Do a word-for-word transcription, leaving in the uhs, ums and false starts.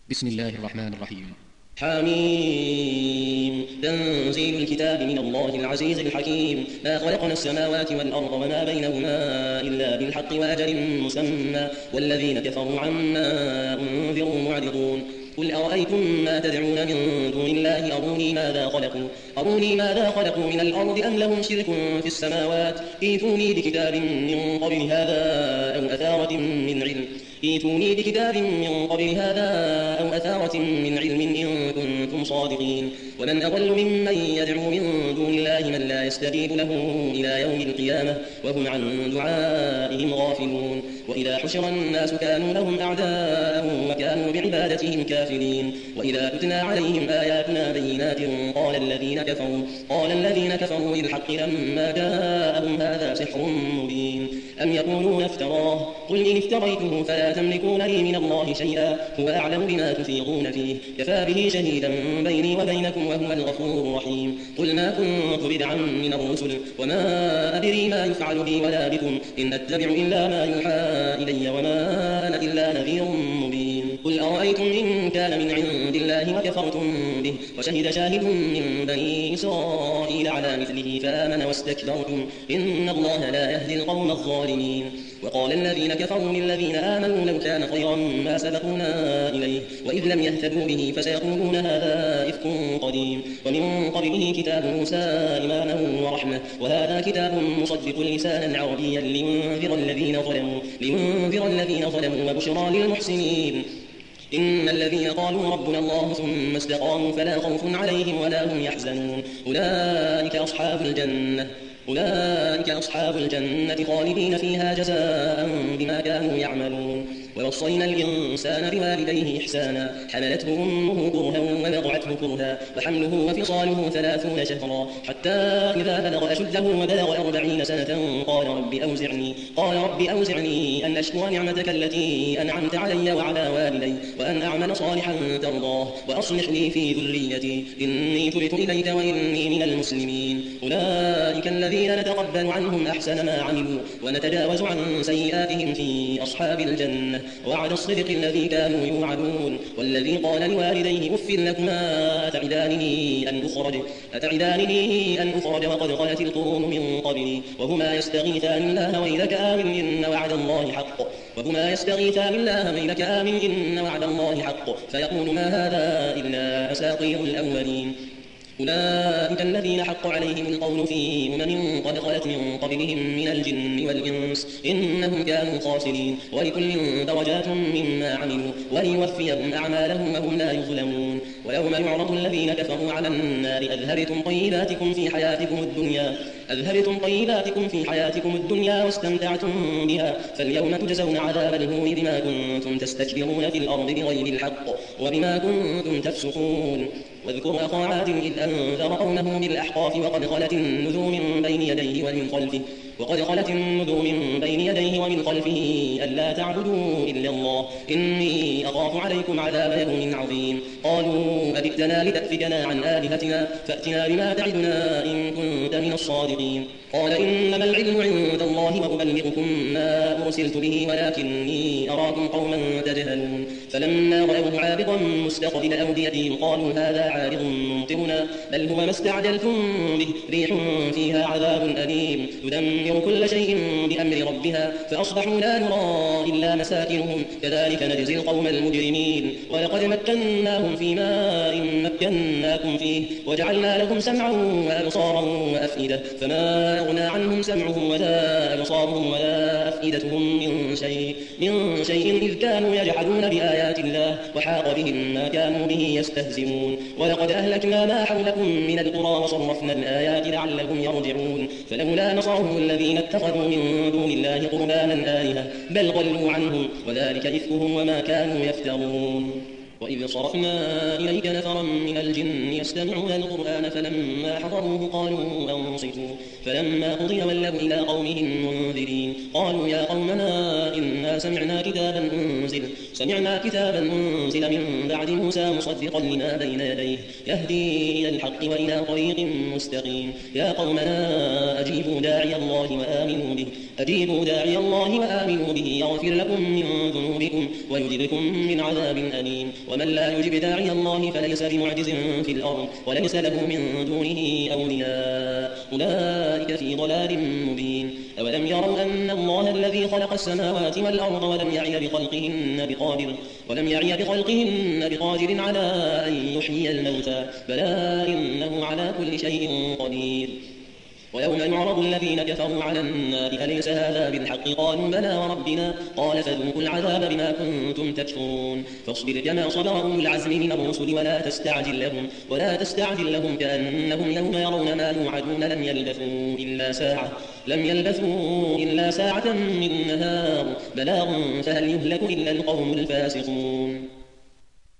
بسم الله الرحمن الرحيم. حميم. تنزيل الكتاب من الله العزيز الحكيم. ما خلقنا السماوات والأرض وما بينهما إلا بالحق وأجل مسمى والذين كفروا عما أنذروا معرضون. قل أرأيتم ما تدعون من دون الله أروني ماذا خلقوا أروني ماذا خلقوا من الأرض أم لهم شرك في السماوات ائتوني بكتاب من قبل هذا أو أثارة من علم ائتوني بكتاب من قبل هذا أو أثارة من علم إن كنتم صادقين. ومن أضل ممن يدعو من دون الله من لا يستجيب له إلى يوم القيامة وهم عن دعائهم غافلون. وإذا حشر الناس كانوا لهم أعداء وكانوا بعبادتهم كافرين. وإذا تتلى عليهم آياتنا بينات قال الذين كفروا قال الذين كفروا للحق لما جاءهم هذا سحر مبين أم يقولون افتراه قل إن افتريته فلا تملكون لي من الله شيئا هو أعلم بما تفيضون فيه كفى به شهيدا بيني وبينكم وهو الغفور الرحيم. قل ما كنت بدعا من الرسل وما أدري ما يفعل بي ولا بكم إن أتبع إلا ما يوحى إلي وما أنا إلا نذير مبين. قل أرأيتم إن كان من عند الله وكفرتم به وشهد شاهد من بني إسرائيل على مثله فآمن واستكبرتم إن الله لا يهدي القوم الظالمين. وقال الذين كفروا للذين آمنوا لو كان خيرا ما سبقونا إليه وإذ لم يهتدوا به فسيقولون هذا إفك قديم ومن قبله كتاب موسى إماما ورحمة وهذا كتاب مصدق لسانا عربيا لينذر الذين ظلموا لينذر الذين ظلموا وبشرى للمحسنين. إن الذين قالوا ربنا الله ثم استقاموا فلا خوف عليهم ولا هم يحزنون أولئك أصحاب الجنة أولئك أصحاب الجنة خالدين فيها جزاء بما كانوا يعملون. ووصينا الإنسان بوالديه إحسانا حملته أمه كرها ووضعته كرها وحمله وفصاله ثلاثون شهرا حتى إذا بلغ أشده وبلغ أربعين سنة قال رب أوزعني قال رب أوزعني أن أشكر نعمتك التي أنعمت علي وعلى والدي وأن أعمل صالحا ترضاه وأصلح لي في ذريتي إني تبت إليك وإني من المسلمين. أولئك الذين نتقبل عنهم أحسن ما عملوا ونتجاوز عن سيئاتهم في أصحاب الجنة وعد الصدق الذي كانوا يوعدون. والذي قال لوالديه أف لكما أتعدانني أن أخرج أتعدانني أن أخرج وقد خلت القرون من قبلي وهما يستغيثان الله ويلك آمن إن وعد الله حق وهما يستغيثان الله ويلك آمن إن وعد الله حق فيقول ما هذا إلا أساطير الأولين. أولئك الذين حق عليهم القول في أمم قد خلت من قبلهم من الجن والإنس إنهم كانوا خاسرين. ولكل درجات مما عملوا وليوفيهم أعمالهم وهم لا يظلمون. ويوم يعرض الذين كفروا على النار أذهبتم طيباتكم في حياتكم الدنيا أذهبتم طيباتكم في حياتكم الدنيا واستمتعتم بها فاليوم تجزون عذاب الهون بما كنتم تستكبرون في الأرض بغير الحق وبما كنتم تفسقون. واذكر أخا عاد إذ أنذر قومه بالأحقاف وقد خلت النذر من بين يديه ومن خلفه وقد خلت النذر من بين يديه ومن خلفه ألا تعبدوا إلا الله إني أخاف عليكم عذاب يوم عظيم. قالوا أجئتنا لتأفكنا عن آلهتنا فأتنا بما تعدنا إن كنت من الصادقين. قال إنما العلم عند الله وأبلغكم ما أرسلت به ولكني أراكم قوما تجهلون. فلما رأوه عابقا مستقبل أوديتهم قالوا هذا عارض ممطرنا بل هو ما استعجلتم به ريح فيها عذاب أليم تدمر كل شيء بأمر ربها فأصبحوا لا يرى إلا مساكنهم كذلك نجزي القوم المجرمين. ولقد مكناهم في ماء مكناكم فيه وجعلنا لهم سمعا وأبصارا وأفئدة فما أغنى عنهم سمعهم ولا أبصارهم ولا أفئدتهم من شيء من شيء إذ كانوا يجحدون بآيات الله وحاق بهم ما كانوا به يستهزئون. ولقد أهلكنا ما حولكم من القرى وصرفنا الآيات لعلهم يرجعون. فلولا نصرهم الذين اتخذوا من دون الله قربانا آلهة بل ضلوا عنهم وذلك إفكهم وما كانوا يفترون. وإذ صرفنا إليك نفرا من الجن يستمعون القرآن فلما حضروه قالوا أنصتوا فلما قضي ولوا إلى قومهم منذرين قالوا يا قومنا إنا سمعنا كتابا أنزل سمعنا كتابا أنزل من بعد موسى مصدقا لما بين يديه يهدي إلى الحق وإلى طريق مستقيم يا قومنا أجيبوا داعي الله وآمنوا به أجيبوا داعي الله وآمنوا به يغفر لكم من ذنوبكم ويجركم من عذاب أليم ومن لا يجب داعي الله فليس بمعجز في الأرض وليس له من دونه أولياء أولئك في ضلال مبين أولم يروا أن الله الذي خلق السماوات والأرض ولم يعي بخلقهن بقادر ولم يعي بخلقهن بقادر على أن يحيي الموتى بلى إنه على كل شيء قدير ويوم يعرض الذين كفروا على النار أليس هذا بالحق قالوا بلى وربنا قال فذوقوا العذاب بما كنتم تكفرون فاصبر كما صبر أولو العزم من الرسل ولا تستعجل لهم ولا تستعجل لهم كأنهم يوم يرون ما يوعدون لم يلبثوا إلا ساعة لم يلبثوا إلا ساعة من نهار بلاغ فهل يهلك إلا القوم الفاسقون.